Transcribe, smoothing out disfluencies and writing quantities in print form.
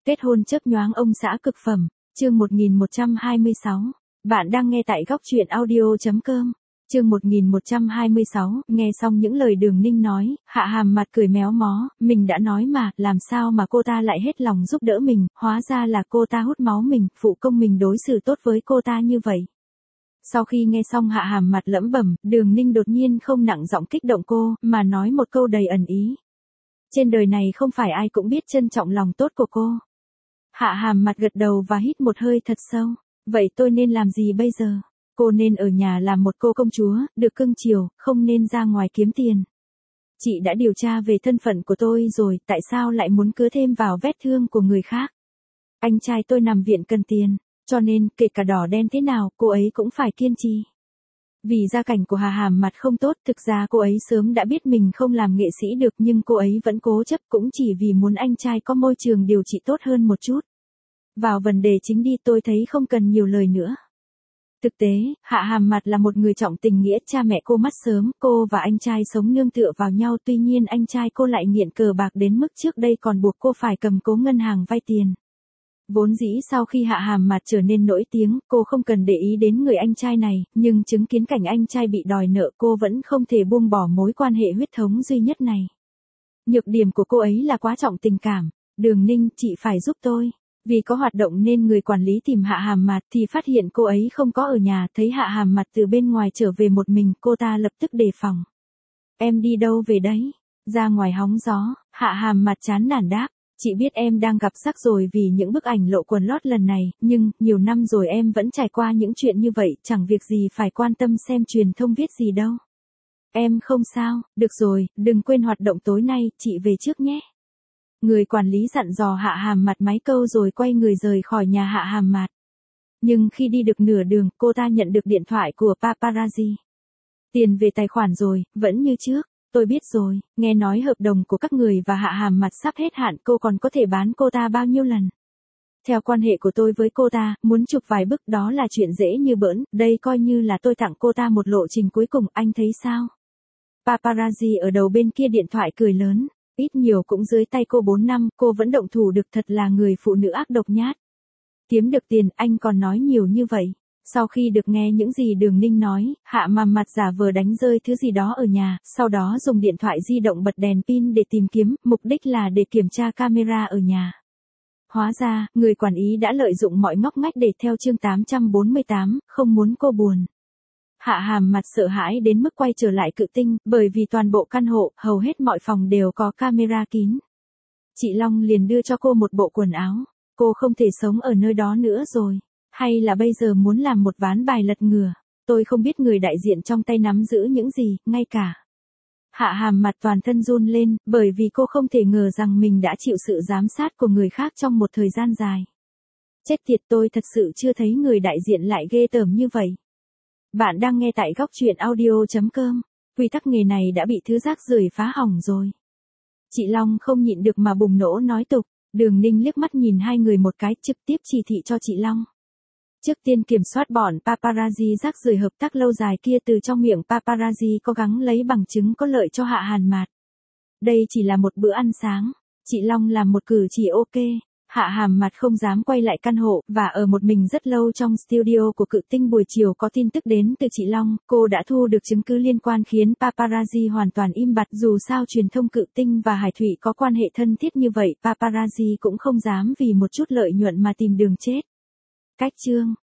Kết hôn chớp nhoáng ông xã cực phẩm, chương 1126. Bạn đang nghe tại góc truyện audio.com. Chương 1126, nghe xong những lời Đường Ninh nói, Hạ Hàm mặt cười méo mó, mình đã nói mà, làm sao mà cô ta lại hết lòng giúp đỡ mình, hóa ra là cô ta hút máu mình, phụ công mình đối xử tốt với cô ta như vậy. Sau khi nghe xong Hạ Hàm mặt lẩm bẩm, Đường Ninh đột nhiên không nặng giọng kích động cô, mà nói một câu đầy ẩn ý. Trên đời này không phải ai cũng biết trân trọng lòng tốt của cô. Hạ Hàm mặt gật đầu và hít một hơi thật sâu. Vậy tôi nên làm gì bây giờ? Cô nên ở nhà làm một cô công chúa, được cưng chiều, không nên ra ngoài kiếm tiền. Chị đã điều tra về thân phận của tôi rồi, tại sao lại muốn cứa thêm vào vết thương của người khác? Anh trai tôi nằm viện cần tiền, cho nên kể cả đỏ đen thế nào, cô ấy cũng phải kiên trì. Vì gia cảnh của Hạ Hàm mặt không tốt, thực ra cô ấy sớm đã biết mình không làm nghệ sĩ được, nhưng cô ấy vẫn cố chấp, cũng chỉ vì muốn anh trai có môi trường điều trị tốt hơn một chút. Vào vấn đề chính đi, tôi thấy không cần nhiều lời nữa. Thực tế, Hạ Hàm mặt là một người trọng tình nghĩa, cha mẹ cô mất sớm, cô và anh trai sống nương tựa vào nhau, tuy nhiên anh trai cô lại nghiện cờ bạc đến mức trước đây còn buộc cô phải cầm cố ngân hàng vay tiền. Vốn dĩ sau khi Hạ Hàm mặt trở nên nổi tiếng, cô không cần để ý đến người anh trai này, nhưng chứng kiến cảnh anh trai bị đòi nợ, cô vẫn không thể buông bỏ mối quan hệ huyết thống duy nhất này. Nhược điểm của cô ấy là quá trọng tình cảm. Đường Ninh, chị phải giúp tôi. Vì có hoạt động nên người quản lý tìm Hạ Hàm mặt thì phát hiện cô ấy không có ở nhà, thấy Hạ Hàm mặt từ bên ngoài trở về một mình, cô ta lập tức đề phòng. Em đi đâu về đấy? Ra ngoài hóng gió. Hạ Hàm mặt chán nản đáp. Chị biết em đang gặp rắc rồi vì những bức ảnh lộ quần lót lần này, nhưng, nhiều năm rồi em vẫn trải qua những chuyện như vậy, chẳng việc gì phải quan tâm xem truyền thông viết gì đâu. Em không sao, được rồi, đừng quên hoạt động tối nay, chị về trước nhé. Người quản lý dặn dò Hạ Hàm mặt mấy câu rồi quay người rời khỏi nhà Hạ Hàm mặt. Nhưng khi đi được nửa đường, cô ta nhận được điện thoại của paparazzi. Tiền về tài khoản rồi, vẫn như trước. Tôi biết rồi, nghe nói hợp đồng của các người và Hạ Hàm mặt sắp hết hạn, cô còn có thể bán cô ta bao nhiêu lần? Theo quan hệ của tôi với cô ta, muốn chụp vài bức đó là chuyện dễ như bỡn, đây coi như là tôi tặng cô ta một lộ trình cuối cùng, anh thấy sao? Paparazzi ở đầu bên kia điện thoại cười lớn, ít nhiều cũng dưới tay cô 4 năm, cô vẫn động thủ được, thật là người phụ nữ ác độc nhát. Kiếm được tiền, anh còn nói nhiều như vậy. Sau khi được nghe những gì Đường Ninh nói, Hạ Hàm mặt giả vờ đánh rơi thứ gì đó ở nhà, sau đó dùng điện thoại di động bật đèn pin để tìm kiếm, mục đích là để kiểm tra camera ở nhà. Hóa ra, người quản lý đã lợi dụng mọi ngóc ngách để theo chương 848, không muốn cô buồn. Hạ Hàm mặt sợ hãi đến mức quay trở lại Cự Tinh, bởi vì toàn bộ căn hộ, hầu hết mọi phòng đều có camera kín. Chị Long liền đưa cho cô một bộ quần áo, cô không thể sống ở nơi đó nữa rồi. Hay là bây giờ muốn làm một ván bài lật ngửa, tôi không biết người đại diện trong tay nắm giữ những gì, ngay cả. Hạ Hàm mặt toàn thân run lên, bởi vì cô không thể ngờ rằng mình đã chịu sự giám sát của người khác trong một thời gian dài. Chết tiệt, tôi thật sự chưa thấy người đại diện lại ghê tởm như vậy. Bạn đang nghe tại góc truyện audio.com, quy tắc nghề này đã bị thứ rác rưởi phá hỏng rồi. Chị Long không nhịn được mà bùng nổ nói tục, Đường Ninh liếc mắt nhìn hai người một cái, trực tiếp chỉ thị cho chị Long. Trước tiên kiểm soát bọn paparazzi rác rưởi hợp tác lâu dài kia, từ trong miệng paparazzi cố gắng lấy bằng chứng có lợi cho Hạ Hàm mặt. Đây chỉ là một bữa ăn sáng, chị Long làm một cử chỉ ok. Hạ Hàm mặt không dám quay lại căn hộ, và ở một mình rất lâu trong studio của Cự Tinh. Buổi chiều có tin tức đến từ chị Long, cô đã thu được chứng cứ liên quan khiến paparazzi hoàn toàn im bặt. Dù sao truyền thông Cự Tinh và Hải Thụy có quan hệ thân thiết như vậy, paparazzi cũng không dám vì một chút lợi nhuận mà tìm đường chết. Cách chương